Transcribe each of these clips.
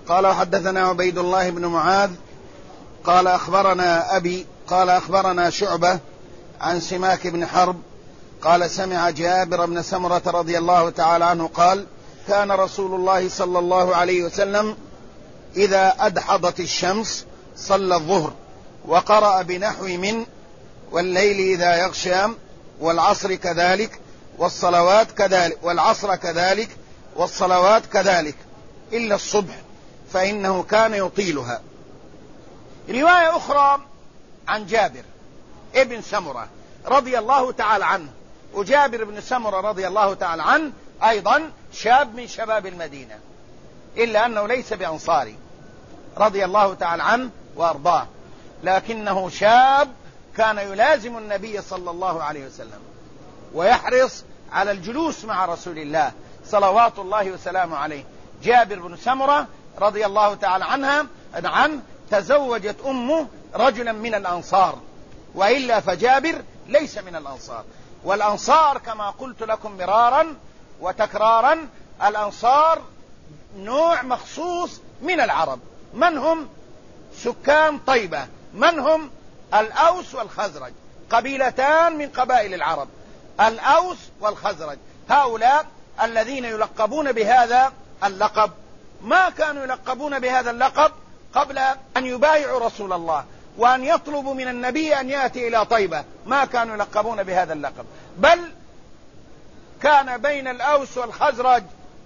قال وحدثنا عبيد الله بن معاذ قال أخبرنا أبي قال أخبرنا شعبة عن سماك بن حرب قال سمع جابر بن سمرة رضي الله تعالى عنه قال كان رسول الله صلى الله عليه وسلم إذا أدحضت الشمس صلى الظهر وقرأ بنحو من والليل إذا يغشى والعصر كذلك والصلوات كذلك والعصر كذلك والصلوات كذلك إلا الصبح فإنه كان يطيلها. رواية أخرى عن جابر ابن سمرة رضي الله تعالى عنه، وجابر بن سمرة رضي الله تعالى عنه أيضا شاب من شباب المدينة إلا أنه ليس بأنصاري رضي الله تعالى عنه وأرضاه، لكنه شاب كان يلازم النبي صلى الله عليه وسلم ويحرص على الجلوس مع رسول الله صلوات الله وسلامه عليه. جابر بن سمرة رضي الله تعالى عنه تزوجت أمه رجلا من الأنصار، وإلا فجابر ليس من الأنصار. والأنصار كما قلت لكم مرارا وتكرارا الأنصار نوع مخصوص من العرب. من هم؟ سكان طيبة. من هم؟ الأوس والخزرج، قبيلتان من قبائل العرب، الأوس والخزرج. هؤلاء الذين يلقبون بهذا اللقب ما كانوا يلقبون بهذا اللقب قبل أن يبايعوا رسول الله وأن يطلبوا من النبي أن يأتي إلى طيبة، ما كانوا يلقبون بهذا اللقب، بل كان بين الأوس والخزرج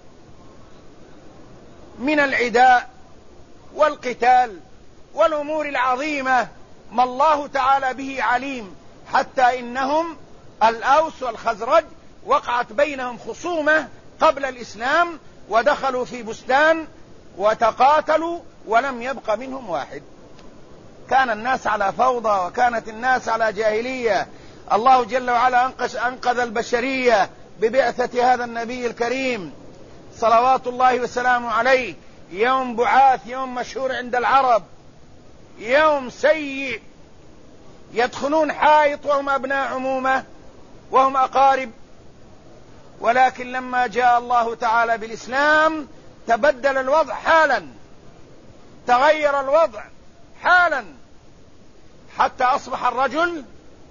من العداء والقتال والأمور العظيمة ما الله تعالى به عليم، حتى إنهم الأوس والخزرج وقعت بينهم خصومة قبل الإسلام ودخلوا في بستان وتقاتلوا ولم يبق منهم واحد. كان الناس على فوضى وكانت الناس على جاهلية. الله جل وعلا أنقذ البشرية ببعثة هذا النبي الكريم صلوات الله وسلامه عليه. يوم بعاث، يوم مشهور عند العرب، يوم سيء، يدخلون حائط وهم أبناء عمومة وهم أقارب، ولكن لما جاء الله تعالى بالإسلام تبدل الوضع حالا، تغير الوضع حالا، حتى أصبح الرجل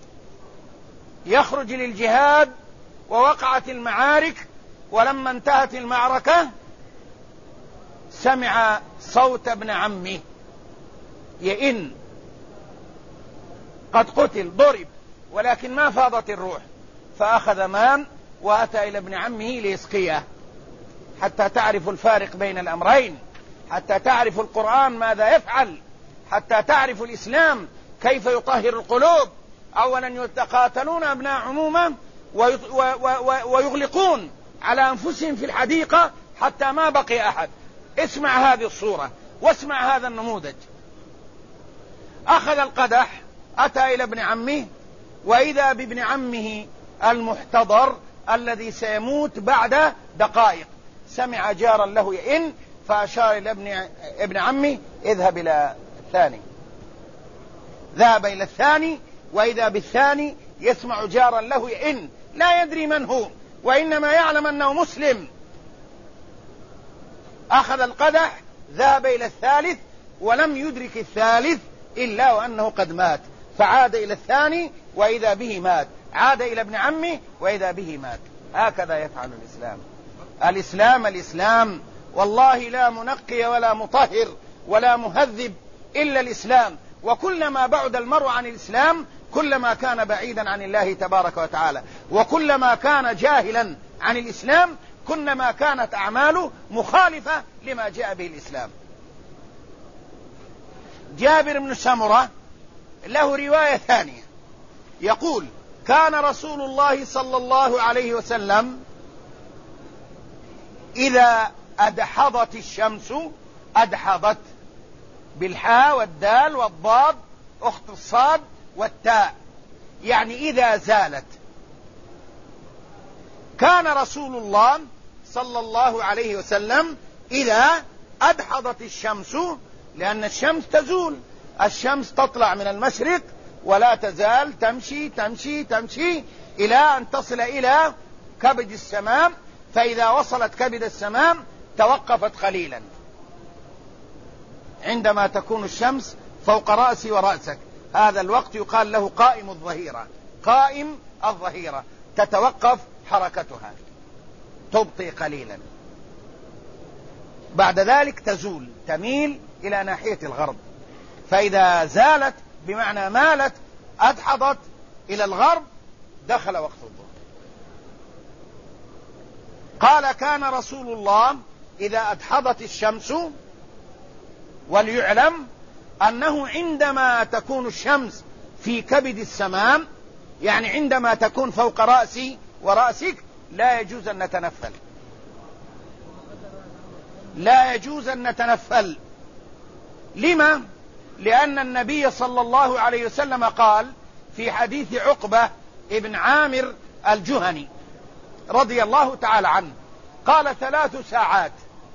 يخرج للجهاد ووقعت المعارك، ولما انتهت المعركة سمع صوت ابن عمه يئن، قد قتل ضرب ولكن ما فاضت الروح، فأخذ ماء وأتى إلى ابن عمه ليسقيه، حتى تعرف الفارق بين الأمرين، حتى تعرف القرآن ماذا يفعل، حتى تعرف الإسلام كيف يطهر القلوب. أولا يتقاتلون أبناء عمومة ويغلقون على أنفسهم في الحديقة حتى ما بقي أحد. اسمع هذه الصورة واسمع هذا النموذج. أخذ القدح أتى إلى ابن عمه، وإذا بابن عمه المحتضر الذي سيموت بعد دقائق، سمع جارا له يئن فأشار إلى ابن عمه اذهب إلى الثاني. ذهب إلى الثاني، وإذا بالثاني يسمع جارا له يئن، لا يدري من هو وإنما يعلم أنه مسلم. أخذ القدح ذهب إلى الثالث ولم يدرك الثالث إلا وأنه قد مات، فعاد إلى الثاني وإذا به مات، عاد إلى ابن عمه وإذا به مات. هكذا يفعل الإسلام. الإسلام والله لا منقي ولا مطهر ولا مهذب إلا الإسلام، وكلما بعد المرء عن الإسلام كلما كان بعيدا عن الله تبارك وتعالى، وكلما كان جاهلا عن الإسلام كلما كانت أعماله مخالفة لما جاء به الإسلام. جابر بن سمرة له رواية ثانية يقول كان رسول الله صلى الله عليه وسلم إذا أدحضت الشمس، أدحضت بالحاء والدال والضاد أخت الصاد والتاء، يعني إذا زالت. كان رسول الله صلى الله عليه وسلم إذا أدحضت الشمس، لأن الشمس تزول، الشمس تطلع من المشرق ولا تزال تمشي تمشي تمشي إلى أن تصل إلى كبد السماء، فإذا وصلت كبد السماء توقفت قليلا. عندما تكون الشمس فوق رأسي ورأسك، هذا الوقت يقال له قائم الظهيرة. قائم الظهيرة تتوقف حركتها، تبطئ قليلا، بعد ذلك تزول، تميل إلى ناحية الغرب. فإذا زالت بمعنى مالت، أدحضت إلى الغرب، دخل وقت الظهر. قال كان رسول الله إذا أدحضت الشمس، وليعلم أنه عندما تكون الشمس في كبد السماء، يعني عندما تكون فوق رأسي ورأسك، لا يجوز أن نتنفل، لا يجوز أن نتنفل. لما؟ لأن النبي صلى الله عليه وسلم قال في حديث عقبة ابن عامر الجهني رضي الله تعالى عنه، قال 3 ساعات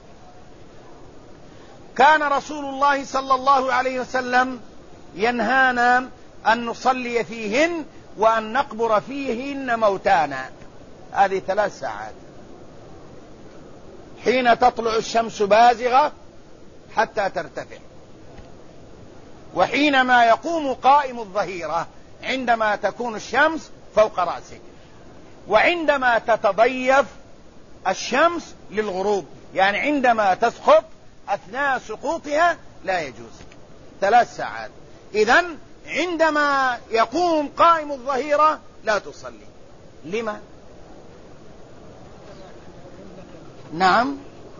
كان رسول الله صلى الله عليه وسلم ينهانا أن نصلي فيهن وأن نقبر فيهن موتانا. هذه 3 ساعات، حين تطلع الشمس بازغة حتى ترتفع، وحينما يقوم قائم الظهيرة عندما تكون الشمس فوق رأسك، وعندما تتضيف الشمس للغروب، يعني عندما تسقط أثناء سقوطها لا يجوز. 3 ساعات. إذن عندما يقوم قائم الظهيرة لا تصلي. لما؟ نعم،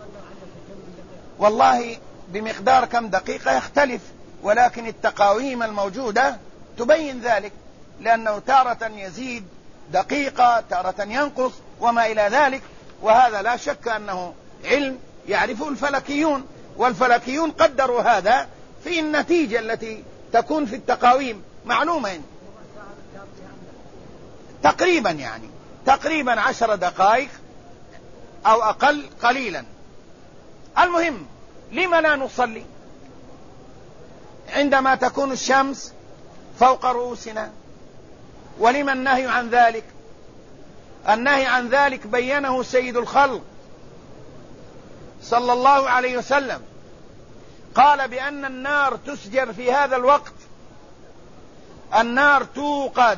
والله بمقدار كم دقيقة يختلف، ولكن التقاويم الموجودة تبين ذلك، لأنه تارة يزيد دقيقة، تارة ينقص، وما إلى ذلك. وهذا لا شك أنه علم يعرفه الفلكيون، والفلكيون قدروا هذا في النتيجة التي تكون في التقاويم معلومة، تقريبا يعني تقريبا 10 دقائق أو أقل قليلا. المهم، لما لا نصلي عندما تكون الشمس فوق رؤوسنا؟ ولما النهي عن ذلك؟ النهي عن ذلك بينه سيد الخلق صلى الله عليه وسلم، قال بأن النار تسجر في هذا الوقت، النار توقد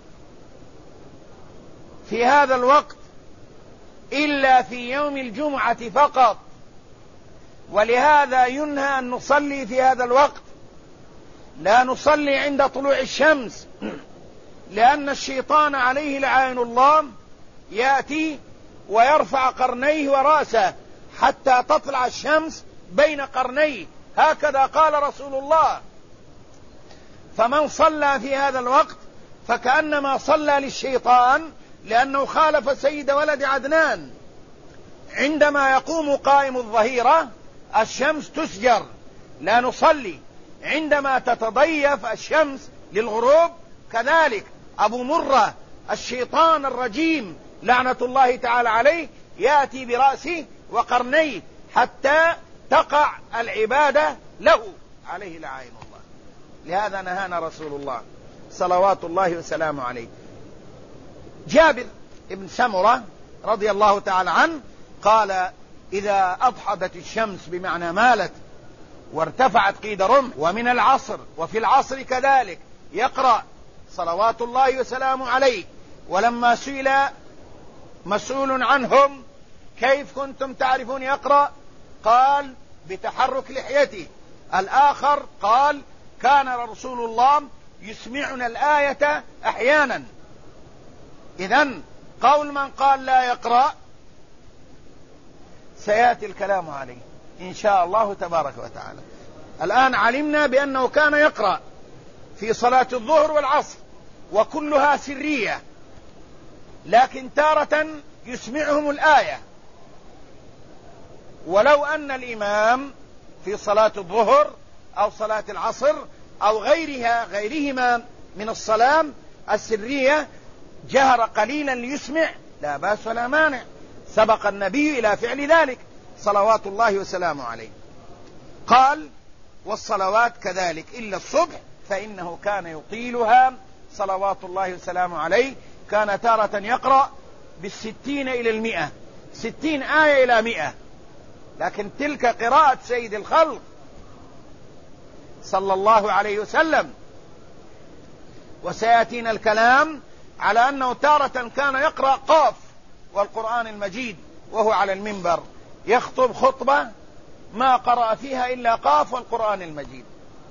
في هذا الوقت إلا في يوم الجمعة فقط، ولهذا ينهى أن نصلي في هذا الوقت. لا نصلي عند طلوع الشمس، لأن الشيطان عليه لعائن الله يأتي ويرفع قرنيه ورأسه حتى تطلع الشمس بين قرنيه، هكذا قال رسول الله. فمن صلى في هذا الوقت فكأنما صلى للشيطان، لأنه خالف سيد ولد عدنان. عندما يقوم قائم الظهيرة الشمس تسجر، لا نصلي. عندما تتضيف الشمس للغروب كذلك. أبو مرة الشيطان الرجيم لعنة الله تعالى عليه يأتي برأسه وقرنيه حتى تقع العبادة له عليه لعائن الله. لهذا نهانا رسول الله صلوات الله وسلامه عليه. جابر بن سمرة رضي الله تعالى عنه قال إذا أضحضت الشمس بمعنى مالت وارتفعت قيد رمح، ومن العصر وفي العصر كذلك يقرأ صلوات الله وسلامه عليه. ولما سئل مسؤول عنهم كيف كنتم تعرفون يقرأ، قال بتحرك لحيته. الآخر قال كان رسول الله يسمعنا الآية أحيانا. إذن قول من قال لا يقرأ سيأتي الكلام عليه إن شاء الله تبارك وتعالى. الآن علمنا بأنه كان يقرأ في صلاة الظهر والعصر، وكلها سرية، لكن تارة يسمعهم الآية. ولو أن الإمام في صلاة الظهر أو صلاة العصر أو غيرهما من الصلاة السرية جهر قليلا ليسمع، لا بأس ولا مانع، سبق النبي إلى فعل ذلك صلوات الله وسلامه عليه. قال والصلوات كذلك إلا الصبح فإنه كان يطيلها صلوات الله وسلامه عليه. كان تارة يقرأ 60 إلى 100، 60 آية إلى 100، لكن تلك قراءة سيد الخلق صلى الله عليه وسلم. وسيأتينا الكلام على أنه تارة كان يقرأ قاف والقرآن المجيد وهو على المنبر، يخطب خطبة ما قرأ فيها إلا قاف والقرآن المجيد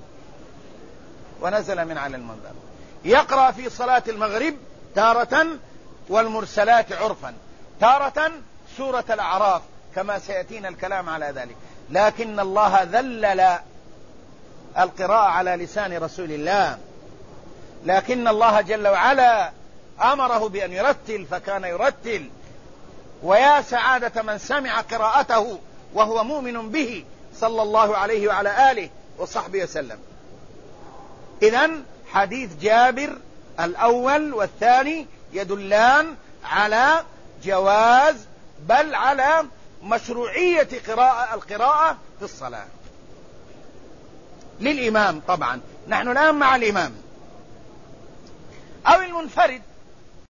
ونزل من على المنبر. يقرأ في صلاة المغرب تارة والمرسلات عرفا، تارة سورة الأعراف كما سيأتينا الكلام على ذلك. لكن الله ذلل القراءة على لسان رسول الله، لكن الله جل وعلا أمره بأن يرتل فكان يرتل. ويا سعادة من سمع قراءته وهو مؤمن به صلى الله عليه وعلى آله وصحبه وسلم. إذن حديث جابر الأول والثاني يدلان على جواز بل على مشروعية القراءة في الصلاة للإمام. طبعا نحن الآن مع الإمام أو المنفرد